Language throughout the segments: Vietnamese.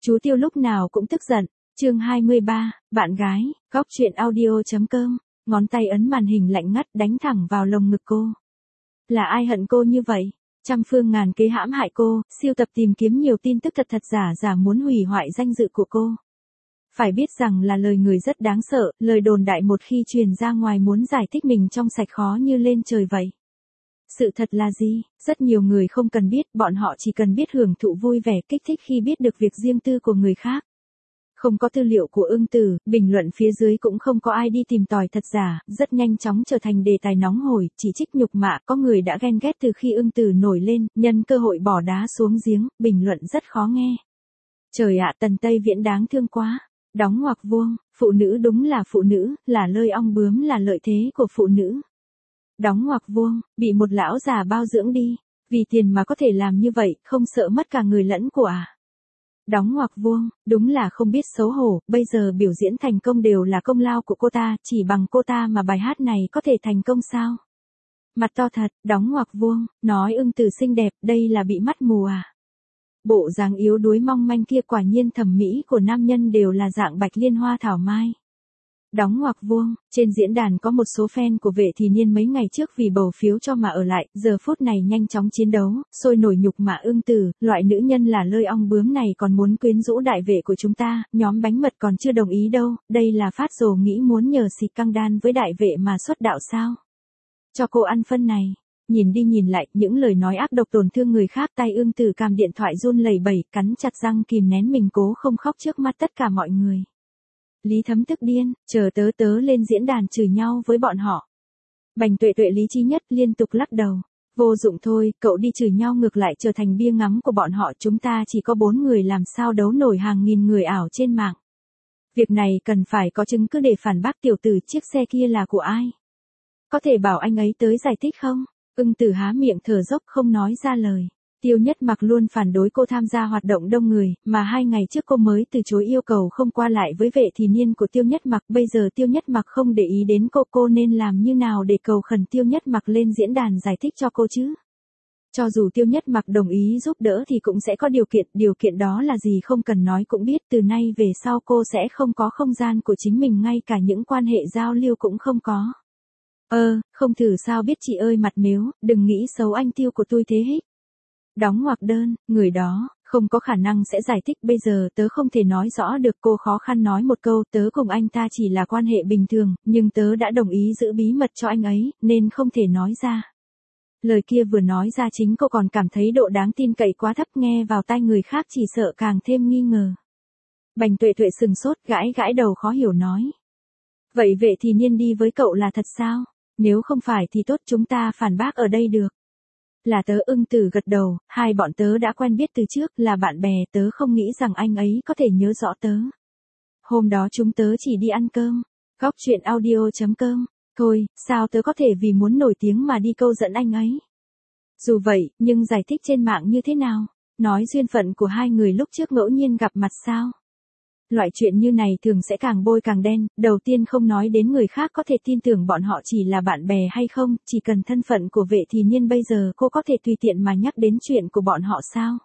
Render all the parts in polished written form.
Chú Tiêu lúc nào cũng tức giận. Chương 23, bạn gái, góc chuyện audio.com, ngón tay ấn màn hình lạnh ngắt đánh thẳng vào lồng ngực cô. Là ai hận cô như vậy? Trăm phương ngàn kế hãm hại cô, siêu tập tìm kiếm nhiều tin tức thật giả muốn hủy hoại danh dự của cô. Phải biết rằng là lời người rất đáng sợ, lời đồn đại một khi truyền ra ngoài muốn giải thích mình trong sạch khó như lên trời vậy. Sự thật là gì? Rất nhiều người không cần biết, bọn họ chỉ cần biết hưởng thụ vui vẻ kích thích khi biết được việc riêng tư của người khác. Không có tư liệu của Ưng Tử, bình luận phía dưới cũng không có ai đi tìm tòi thật giả, rất nhanh chóng trở thành đề tài nóng hổi, chỉ trích nhục mạ, có người đã ghen ghét từ khi Ưng Tử nổi lên, nhân cơ hội bỏ đá xuống giếng, bình luận rất khó nghe. Trời ạ, Tần Tây Viễn đáng thương quá. Đóng ngoặc vuông, phụ nữ đúng là phụ nữ, là lơi ong bướm là lợi thế của phụ nữ. Đóng ngoặc vuông, bị một lão già bao dưỡng đi, vì tiền mà có thể làm như vậy, không sợ mất cả người lẫn của à. Đóng ngoặc vuông, đúng là không biết xấu hổ, bây giờ biểu diễn thành công đều là công lao của cô ta, chỉ bằng cô ta mà bài hát này có thể thành công sao? Mặt to thật, đóng ngoặc vuông, nói Ưng Tử xinh đẹp, đây là bị mắt mù à? Bộ dáng yếu đuối mong manh kia quả nhiên thẩm mỹ của nam nhân đều là dạng bạch liên hoa thảo mai. Đóng ngoặc vuông, trên diễn đàn có một số fan của Vệ Thì Niên mấy ngày trước vì bầu phiếu cho mà ở lại, giờ phút này nhanh chóng chiến đấu, sôi nổi nhục mạ Ưng Tử, loại nữ nhân là lơi ong bướm này còn muốn quyến rũ đại vệ của chúng ta, nhóm bánh mật còn chưa đồng ý đâu, đây là phát rồ nghĩ muốn nhờ xịt căng đan với đại vệ mà xuất đạo sao? Cho cô ăn phân này. Nhìn đi nhìn lại, những lời nói ác độc tổn thương người khác, tay Ưng Tử cầm điện thoại run lẩy bẩy, cắn chặt răng kìm nén mình cố không khóc trước mắt tất cả mọi người. Lý Thấm tức điên, chờ tớ lên diễn đàn chửi nhau với bọn họ. Bành Tuệ Tuệ lý trí nhất liên tục lắc đầu. Vô dụng thôi, cậu đi chửi nhau ngược lại trở thành bia ngắm của bọn họ, chúng ta chỉ có 4 người làm sao đấu nổi hàng nghìn người ảo trên mạng. Việc này cần phải có chứng cứ để phản bác tiểu tử chiếc xe kia là của ai. Có thể bảo anh ấy tới giải thích không? Ưng Tử há miệng thở dốc không nói ra lời. Tiêu Nhất Mặc luôn phản đối cô tham gia hoạt động đông người, mà 2 ngày trước cô mới từ chối yêu cầu không qua lại với Vệ Thì Niên của Tiêu Nhất Mặc. Bây giờ Tiêu Nhất Mặc không để ý đến cô nên làm như nào để cầu khẩn Tiêu Nhất Mặc lên diễn đàn giải thích cho cô chứ? Cho dù Tiêu Nhất Mặc đồng ý giúp đỡ thì cũng sẽ có điều kiện đó là gì không cần nói cũng biết, từ nay về sau cô sẽ không có không gian của chính mình, ngay cả những quan hệ giao lưu cũng không có. Không thử sao biết chị ơi, mặt mếu, đừng nghĩ xấu anh Tiêu của tôi thế hích. Đóng ngoặc đơn, người đó, không có khả năng sẽ giải thích, bây giờ tớ không thể nói rõ được, cô khó khăn nói một câu, tớ cùng anh ta chỉ là quan hệ bình thường, nhưng tớ đã đồng ý giữ bí mật cho anh ấy, nên không thể nói ra. Lời kia vừa nói ra chính cô còn cảm thấy độ đáng tin cậy quá thấp, nghe vào tai người khác chỉ sợ càng thêm nghi ngờ. Bành Tuệ Tuệ sừng sốt, gãi đầu khó hiểu nói. Vậy Vệ Thì Niên đi với cậu là thật sao? Nếu không phải thì tốt, chúng ta phản bác ở đây được. Là tớ. Ưng Tử gật đầu, hai bọn tớ đã quen biết từ trước, là bạn bè, tớ không nghĩ rằng anh ấy có thể nhớ rõ tớ. Hôm đó chúng tớ chỉ đi ăn cơm. Góc chuyện audio.com. Thôi, sao tớ có thể vì muốn nổi tiếng mà đi câu dẫn anh ấy? Dù vậy, nhưng giải thích trên mạng như thế nào? Nói duyên phận của hai người lúc trước ngẫu nhiên gặp mặt sao? Loại chuyện như này thường sẽ càng bôi càng đen, đầu tiên không nói đến người khác có thể tin tưởng bọn họ chỉ là bạn bè hay không, chỉ cần thân phận của Vệ Thì Niên bây giờ cô có thể tùy tiện mà nhắc đến chuyện của bọn họ sao?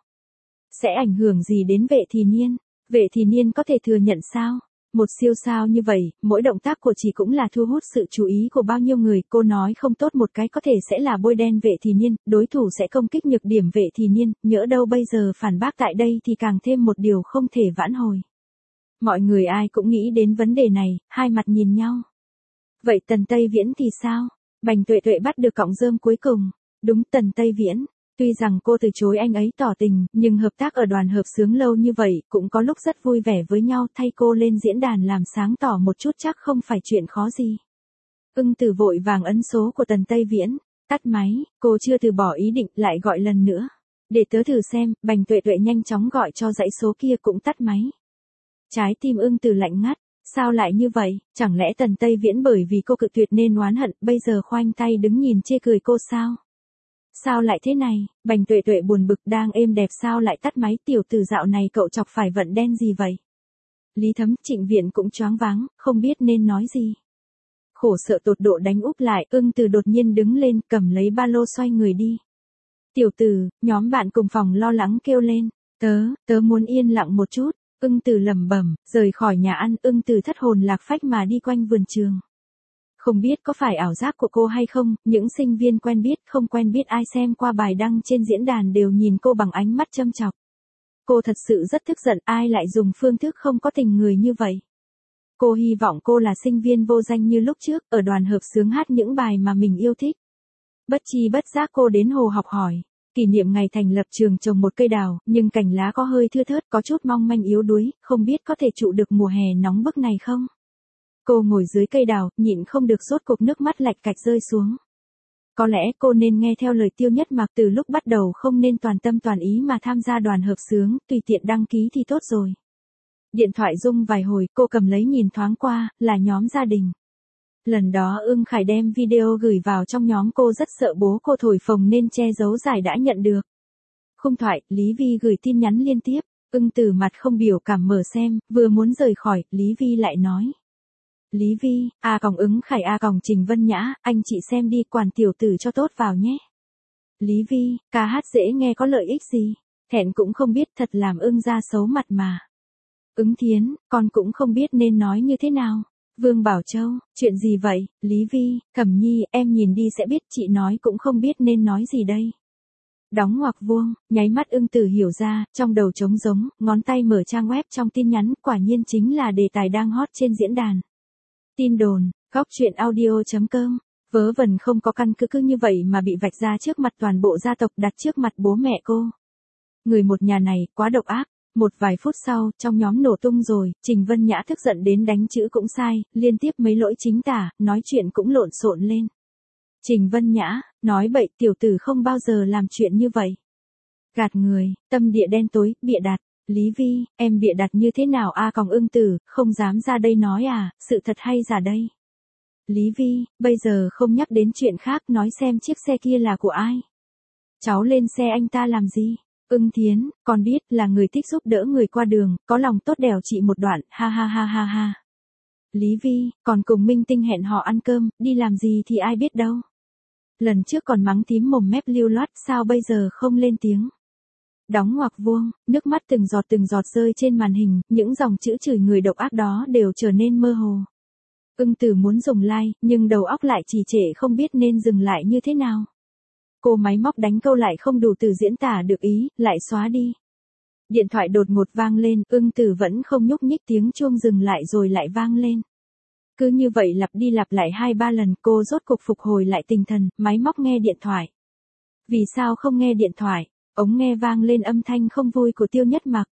Sẽ ảnh hưởng gì đến Vệ Thì Niên? Vệ Thì Niên có thể thừa nhận sao? Một siêu sao như vậy, mỗi động tác của chị cũng là thu hút sự chú ý của bao nhiêu người, cô nói không tốt một cái có thể sẽ là bôi đen Vệ Thì Niên, đối thủ sẽ công kích nhược điểm Vệ Thì Niên, nhỡ đâu bây giờ phản bác tại đây thì càng thêm một điều không thể vãn hồi. Mọi người ai cũng nghĩ đến vấn đề này, hai mặt nhìn nhau. Vậy Tần Tây Viễn thì sao? Bành Tuệ Tuệ bắt được cọng rơm cuối cùng. Đúng, Tần Tây Viễn. Tuy rằng cô từ chối anh ấy tỏ tình, nhưng hợp tác ở đoàn hợp xướng lâu như vậy, cũng có lúc rất vui vẻ với nhau, thay cô lên diễn đàn làm sáng tỏ một chút chắc không phải chuyện khó gì. Ưng Tử vội vàng ấn số của Tần Tây Viễn, tắt máy, cô chưa từ bỏ ý định, lại gọi lần nữa. Để tớ thử xem, Bành Tuệ Tuệ nhanh chóng gọi cho dãy số kia cũng tắt máy. Trái tim Ưng Tử lạnh ngắt, sao lại như vậy, chẳng lẽ Tần Tây Viễn bởi vì cô cự tuyệt nên oán hận, bây giờ khoanh tay đứng nhìn chê cười cô sao? Sao lại thế này, Bành Tuệ Tuệ buồn bực, đang êm đẹp sao lại tắt máy, tiểu tử dạo này cậu chọc phải vận đen gì vậy? Lý Thấm, Trịnh Viện cũng choáng váng, không biết nên nói gì. Khổ sợ tột độ đánh úp lại, Ưng Tử đột nhiên đứng lên, cầm lấy ba lô xoay người đi. Tiểu tử, nhóm bạn cùng phòng lo lắng kêu lên, tớ muốn yên lặng một chút. Ưng Từ lẩm bẩm, rời khỏi nhà ăn, Ưng Từ thất hồn lạc phách mà đi quanh vườn trường. Không biết có phải ảo giác của cô hay không, những sinh viên quen biết, không quen biết ai xem qua bài đăng trên diễn đàn đều nhìn cô bằng ánh mắt châm chọc. Cô thật sự rất tức giận, ai lại dùng phương thức không có tình người như vậy. Cô hy vọng cô là sinh viên vô danh như lúc trước, ở đoàn hợp xướng hát những bài mà mình yêu thích. Bất chi bất giác cô đến hồ học hỏi. Kỷ niệm ngày thành lập trường trồng một cây đào, nhưng cành lá có hơi thưa thớt, có chút mong manh yếu đuối, không biết có thể trụ được mùa hè nóng bức này không? Cô ngồi dưới cây đào, nhịn không được rốt cục nước mắt lạch cạch rơi xuống. Có lẽ cô nên nghe theo lời Tiêu Nhất Mặc, từ lúc bắt đầu không nên toàn tâm toàn ý mà tham gia đoàn hợp xướng, tùy tiện đăng ký thì tốt rồi. Điện thoại rung vài hồi, cô cầm lấy nhìn thoáng qua, là nhóm gia đình. Lần đó Ưng Khải đem video gửi vào trong nhóm, cô rất sợ bố cô thổi phồng nên che giấu giải đã nhận được. Khung thoại, Lý Vi gửi tin nhắn liên tiếp, Ưng Từ mặt không biểu cảm mở xem, vừa muốn rời khỏi, Lý Vi lại nói. Lý Vi, Ứng Khải Trình Vân Nhã, anh chị xem đi, quản tiểu tử cho tốt vào nhé. Lý Vi, ca hát dễ nghe có lợi ích gì, hẹn cũng không biết, thật làm Ưng ra xấu mặt mà. Ứng Thiến, con cũng không biết nên nói như thế nào. Vương Bảo Châu, chuyện gì vậy? Lý Vi, Cẩm Nhi, em nhìn đi sẽ biết, chị nói cũng không biết nên nói gì đây. Đóng ngoặc vuông, nháy mắt Ưng Từ hiểu ra, trong đầu trống rỗng, ngón tay mở trang web trong tin nhắn, quả nhiên chính là đề tài đang hot trên diễn đàn. Tin đồn, góc truyện audio.com, vớ vẩn không có căn cứ như vậy mà bị vạch ra trước mặt toàn bộ gia tộc, đặt trước mặt bố mẹ cô. Người một nhà này, quá độc ác. Một vài phút sau, trong nhóm nổ tung rồi, Trình Vân Nhã tức giận đến đánh chữ cũng sai, liên tiếp mấy lỗi chính tả, nói chuyện cũng lộn xộn lên. Trình Vân Nhã, nói bậy, tiểu tử không bao giờ làm chuyện như vậy. Gạt người, tâm địa đen tối, bịa đặt. Lý Vi, em bịa đặt như thế nào? Ưng Từ, không dám ra đây nói à, sự thật hay giả đây? Lý Vi, bây giờ không nhắc đến chuyện khác, nói xem chiếc xe kia là của ai? Cháu lên xe anh ta làm gì? Ưng Thiến, con biết là người thích giúp đỡ người qua đường, có lòng tốt đèo chị một đoạn, ha ha ha ha ha. Lý Vi, còn cùng minh tinh hẹn họ ăn cơm, đi làm gì thì ai biết đâu. Lần trước còn mắng thím mồm mép lưu loát, sao bây giờ không lên tiếng. Đóng ngoặc vuông, nước mắt từng giọt rơi trên màn hình, những dòng chữ chửi người độc ác đó đều trở nên mơ hồ. Ưng Từ muốn dùng like, nhưng đầu óc lại trì trệ không biết nên dừng lại như thế nào. Cô máy móc đánh câu lại không đủ từ diễn tả được ý, lại xóa đi. Điện thoại đột ngột vang lên, Ưng Từ vẫn không nhúc nhích, tiếng chuông dừng lại rồi lại vang lên. Cứ như vậy lặp đi lặp lại 2-3 lần, cô rốt cục phục hồi lại tinh thần, máy móc nghe điện thoại. Vì sao không nghe điện thoại? Ống nghe vang lên âm thanh không vui của Tiêu Nhất Mặc.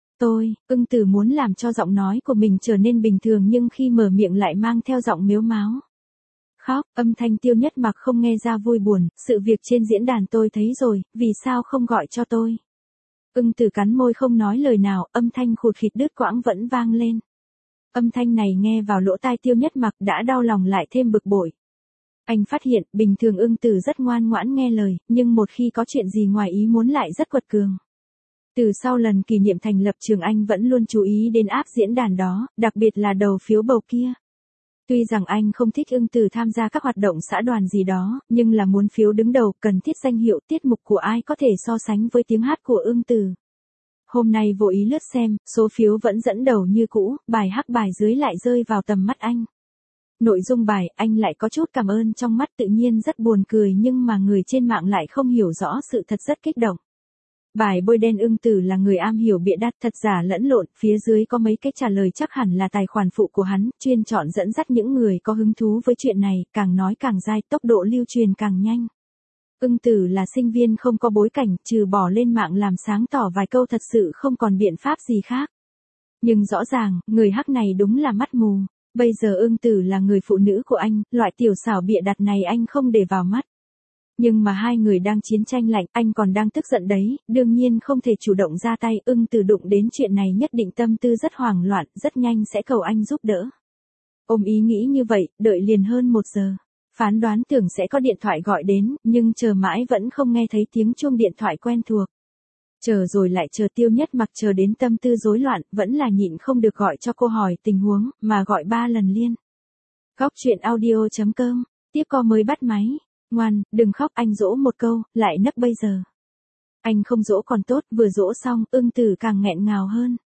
Ưng Từ muốn làm cho giọng nói của mình trở nên bình thường nhưng khi mở miệng lại mang theo giọng mếu máo. Khóc, âm thanh Tiêu Nhất Mặc không nghe ra vui buồn, sự việc trên diễn đàn tôi thấy rồi, vì sao không gọi cho tôi? Ưng Từ cắn môi không nói lời nào, âm thanh khụt khịt đứt quãng vẫn vang lên. Âm thanh này nghe vào lỗ tai Tiêu Nhất Mặc đã đau lòng lại thêm bực bội. Anh phát hiện, bình thường Ưng Từ rất ngoan ngoãn nghe lời, nhưng một khi có chuyện gì ngoài ý muốn lại rất quật cường. Từ sau lần kỷ niệm thành lập trường anh vẫn luôn chú ý đến app diễn đàn đó, đặc biệt là đầu phiếu bầu kia. Tuy rằng anh không thích Ưng Từ tham gia các hoạt động xã đoàn gì đó, nhưng là muốn phiếu đứng đầu, cần thiết danh hiệu, tiết mục của ai có thể so sánh với tiếng hát của Ưng Từ. Hôm nay vô ý lướt xem, số phiếu vẫn dẫn đầu như cũ, bài hắc bài dưới lại rơi vào tầm mắt anh. Nội dung bài, anh lại có chút cảm ơn trong mắt, tự nhiên rất buồn cười, nhưng mà người trên mạng lại không hiểu rõ sự thật, rất kích động. Bài bôi đen Ưng Từ là người am hiểu bịa đặt, thật giả lẫn lộn, phía dưới có mấy cái trả lời chắc hẳn là tài khoản phụ của hắn, chuyên chọn dẫn dắt những người có hứng thú với chuyện này, càng nói càng dai, tốc độ lưu truyền càng nhanh. Ưng Từ là sinh viên không có bối cảnh, trừ bỏ lên mạng làm sáng tỏ vài câu thật sự không còn biện pháp gì khác. Nhưng rõ ràng, người hắc này đúng là mắt mù. Bây giờ Ưng Từ là người phụ nữ của anh, loại tiểu xảo bịa đặt này anh không để vào mắt. Nhưng mà hai người đang chiến tranh lạnh, anh còn đang tức giận đấy, đương nhiên không thể chủ động ra tay. Ưng Từ đụng đến chuyện này nhất định tâm tư rất hoảng loạn, rất nhanh sẽ cầu anh giúp đỡ. Ôm ý nghĩ như vậy, đợi liền hơn 1 giờ. Phán đoán tưởng sẽ có điện thoại gọi đến, nhưng chờ mãi vẫn không nghe thấy tiếng chuông điện thoại quen thuộc. Chờ rồi lại chờ, Tiêu Nhất Mặc chờ đến tâm tư rối loạn, vẫn là nhịn không được gọi cho cô hỏi tình huống, mà gọi 3 lần liên. Góc truyện audio.com, tiếp co mới bắt máy. Ngoan, đừng khóc, anh dỗ một câu, lại nấc bây giờ. Anh không dỗ còn tốt, vừa dỗ xong, Ưng Từ càng nghẹn ngào hơn.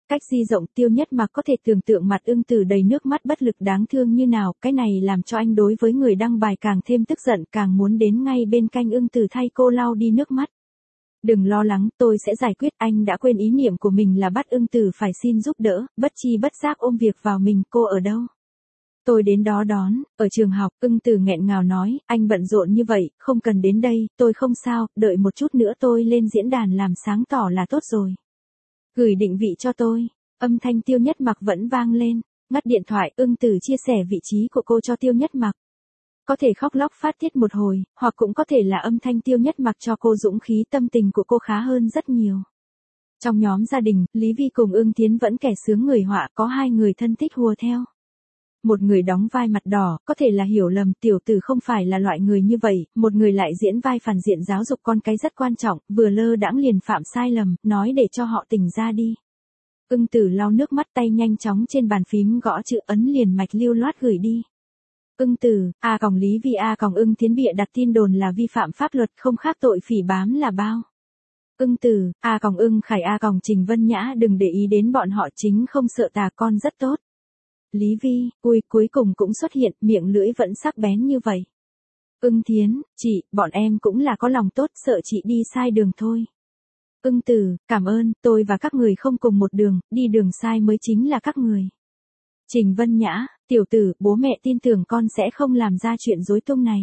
Cách di rộng Tiêu Nhất Mặc có thể tưởng tượng mặt Ưng Tử đầy nước mắt bất lực đáng thương như nào, cái này làm cho anh đối với người đăng bài càng thêm tức giận, càng muốn đến ngay bên cạnh Ưng Tử thay cô lau đi nước mắt. Đừng lo lắng, tôi sẽ giải quyết, anh đã quên ý niệm của mình là bắt Ưng Tử phải xin giúp đỡ, bất chi bất giác ôm việc vào mình, cô ở đâu? Tôi đến đó đón, ở trường học. Ưng Tử nghẹn ngào nói, anh bận rộn như vậy, không cần đến đây, tôi không sao, đợi một chút nữa tôi lên diễn đàn làm sáng tỏ là tốt rồi. Gửi định vị cho tôi. Âm thanh Tiêu Nhất Mặc vẫn vang lên. Ngắt điện thoại, Ưng Tử chia sẻ vị trí của cô cho Tiêu Nhất Mặc. Có thể khóc lóc phát tiết một hồi, hoặc cũng có thể là âm thanh Tiêu Nhất Mặc cho cô dũng khí, tâm tình của cô khá hơn rất nhiều. Trong nhóm gia đình, Lý Vi cùng Ưng Tiến vẫn kẻ sướng người họa, có hai người thân thích hùa theo. Một người đóng vai mặt đỏ, có thể là hiểu lầm, tiểu tử không phải là loại người như vậy, một người lại diễn vai phản diện giáo dục con cái rất quan trọng, vừa lơ đãng liền phạm sai lầm, nói để cho họ tỉnh ra đi. Ưng Tử lau nước mắt, tay nhanh chóng trên bàn phím gõ chữ, ấn liền mạch lưu loát gửi đi. Ưng Tử, Lý Vi Ưng Tiến bịa đặt tin đồn là vi phạm pháp luật, không khác tội phỉ báng là bao. Ưng Tử, Ưng Khải Trình Vân Nhã, đừng để ý đến bọn họ, chính không sợ tà, con rất tốt. Lý Vi, cuối cùng cũng xuất hiện, miệng lưỡi vẫn sắc bén như vậy. Ưng Thiến, chị, bọn em cũng là có lòng tốt, sợ chị đi sai đường thôi. Ưng Tử, cảm ơn, tôi và các người không cùng một đường, đi đường sai mới chính là các người. Trình Vân Nhã, tiểu tử, bố mẹ tin tưởng con sẽ không làm ra chuyện rối tung này.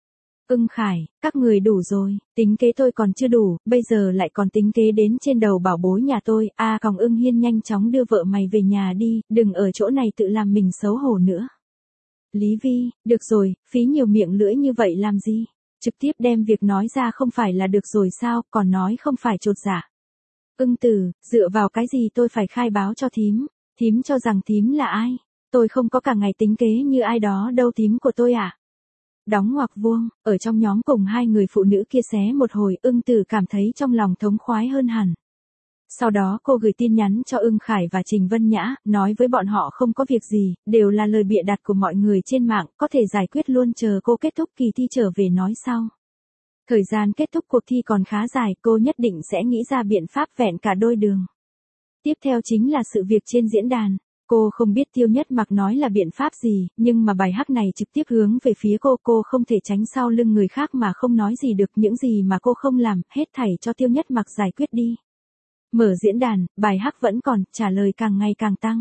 Ưng Khải, các người đủ rồi, tính kế tôi còn chưa đủ, bây giờ lại còn tính kế đến trên đầu bảo bối nhà tôi. Ưng Hiên, nhanh chóng đưa vợ mày về nhà đi, đừng ở chỗ này tự làm mình xấu hổ nữa. Lý Vi, được rồi, phí nhiều miệng lưỡi như vậy làm gì? Trực tiếp đem việc nói ra không phải là được rồi sao, còn nói không phải chột dạ. Ưng Tử, dựa vào cái gì tôi phải khai báo cho thím? Thím cho rằng thím là ai? Tôi không có cả ngày tính kế như ai đó đâu, thím của tôi à? Đóng ngoặc vuông, ở trong nhóm cùng hai người phụ nữ kia xé một hồi, Ưng Tử cảm thấy trong lòng thống khoái hơn hẳn. Sau đó cô gửi tin nhắn cho Ưng Khải và Trình Vân Nhã, nói với bọn họ không có việc gì, đều là lời bịa đặt của mọi người trên mạng, có thể giải quyết luôn, chờ cô kết thúc kỳ thi trở về nói sau. Thời gian kết thúc cuộc thi còn khá dài, cô nhất định sẽ nghĩ ra biện pháp vẹn cả đôi đường. Tiếp theo chính là sự việc trên diễn đàn. Cô không biết Tiêu Nhất Mặc nói là biện pháp gì, nhưng mà bài hát này trực tiếp hướng về phía cô không thể tránh sau lưng người khác mà không nói gì được, những gì mà cô không làm, hết thảy cho Tiêu Nhất Mặc giải quyết đi. Mở diễn đàn, bài hát vẫn còn, trả lời càng ngày càng tăng.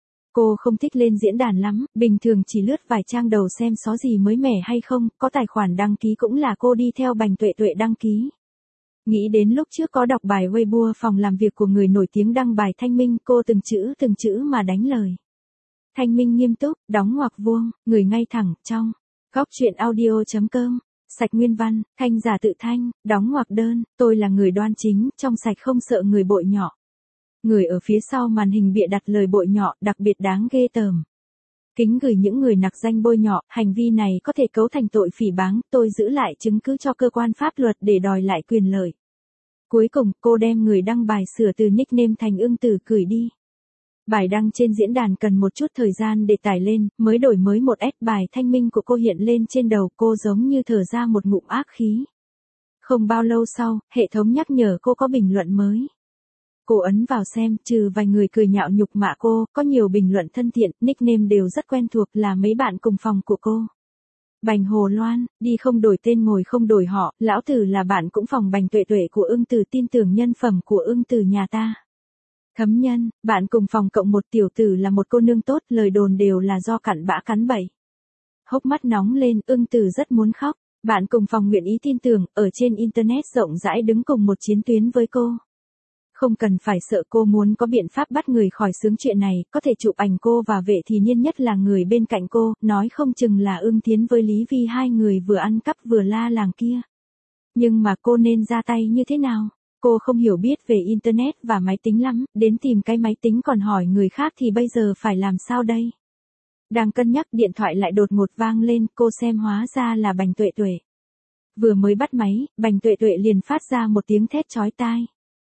Cô không thích lên diễn đàn lắm, bình thường chỉ lướt vài trang đầu xem có gì mới mẻ hay không, có tài khoản đăng ký cũng là cô đi theo Bành Tuệ Tuệ đăng ký. Nghĩ đến lúc trước có đọc bài Weibo phòng làm việc của người nổi tiếng đăng bài Thanh Minh, cô từng chữ mà đánh lời. Thanh Minh nghiêm túc, đóng ngoặc vuông, người ngay thẳng, trong. Góc truyện audio.com. Sạch nguyên văn, thanh giả tự thanh, đóng ngoặc đơn, tôi là người đoan chính, trong sạch không sợ người bội nhọ. Người ở phía sau màn hình bịa đặt lời bội nhọ, đặc biệt đáng ghê tởm. Kính gửi những người nặc danh bôi nhọ, hành vi này có thể cấu thành tội phỉ báng, tôi giữ lại chứng cứ cho cơ quan pháp luật để đòi lại quyền lợi. Cuối cùng, cô đem người đăng bài sửa từ nickname thành Ưng Tử gửi đi. Bài đăng trên diễn đàn cần một chút thời gian để tải lên, mới đổi mới một S, bài Thanh Minh của cô hiện lên trên đầu cô giống như thở ra một ngụm ác khí. Không bao lâu sau, hệ thống nhắc nhở cô có bình luận mới. Cô ấn vào xem, trừ vài người cười nhạo nhục mạ cô, có nhiều bình luận thân thiện, nickname đều rất quen thuộc, là mấy bạn cùng phòng của cô. Bành Hồ Loan, đi không đổi tên ngồi không đổi họ, lão tử là bạn cũng phòng Bành Tuệ Tuệ của Ưng Tử, tin tưởng nhân phẩm của Ưng Tử nhà ta. Thấm Nhân, bạn cùng phòng cộng một, tiểu tử là một cô nương tốt, lời đồn đều là do cặn bã cắn bậy. Hốc mắt nóng lên, Ưng Tử rất muốn khóc, bạn cùng phòng nguyện ý tin tưởng, ở trên internet rộng rãi đứng cùng một chiến tuyến với cô. Không cần phải sợ, cô muốn có biện pháp bắt người khỏi xướng chuyện này, có thể chụp ảnh cô và Vệ Thì Niên, nhất là người bên cạnh cô, nói không chừng là Ưng Thiến với Lý Vi, hai người vừa ăn cắp vừa la làng kia. Nhưng mà cô nên ra tay như thế nào? Cô không hiểu biết về internet và máy tính lắm, đến tìm cái máy tính còn hỏi người khác thì bây giờ phải làm sao đây? Đang cân nhắc, điện thoại lại đột ngột vang lên, cô xem hóa ra là Bành Tuệ Tuệ. Vừa mới bắt máy, Bành Tuệ Tuệ liền phát ra một tiếng thét chói tai.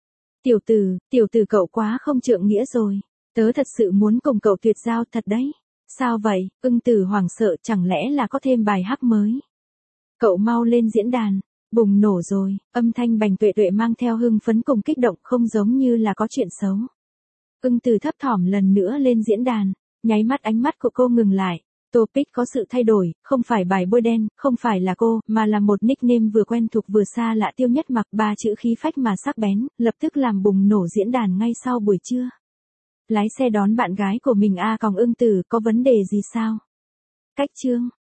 Tiểu tử cậu quá không trượng nghĩa rồi. Tớ thật sự muốn cùng cậu tuyệt giao thật đấy. Sao vậy? Ưng Tử hoảng sợ, chẳng lẽ là có thêm bài hát mới? Cậu mau lên diễn đàn. Bùng nổ rồi, âm thanh Bành Tuệ Tuệ mang theo hưng phấn cùng kích động, không giống như là có chuyện xấu. Ưng Từ thấp thỏm lần nữa lên diễn đàn, nháy mắt ánh mắt của cô ngừng lại. Topic có sự thay đổi, không phải bài bôi đen, không phải là cô, mà là một nickname vừa quen thuộc vừa xa lạ. Tiêu Nhất Mặc, 3 chữ khí phách mà sắc bén, lập tức làm bùng nổ diễn đàn ngay sau buổi trưa. Lái xe đón bạn gái của mình Ưng Từ, có vấn đề gì sao? Cách chương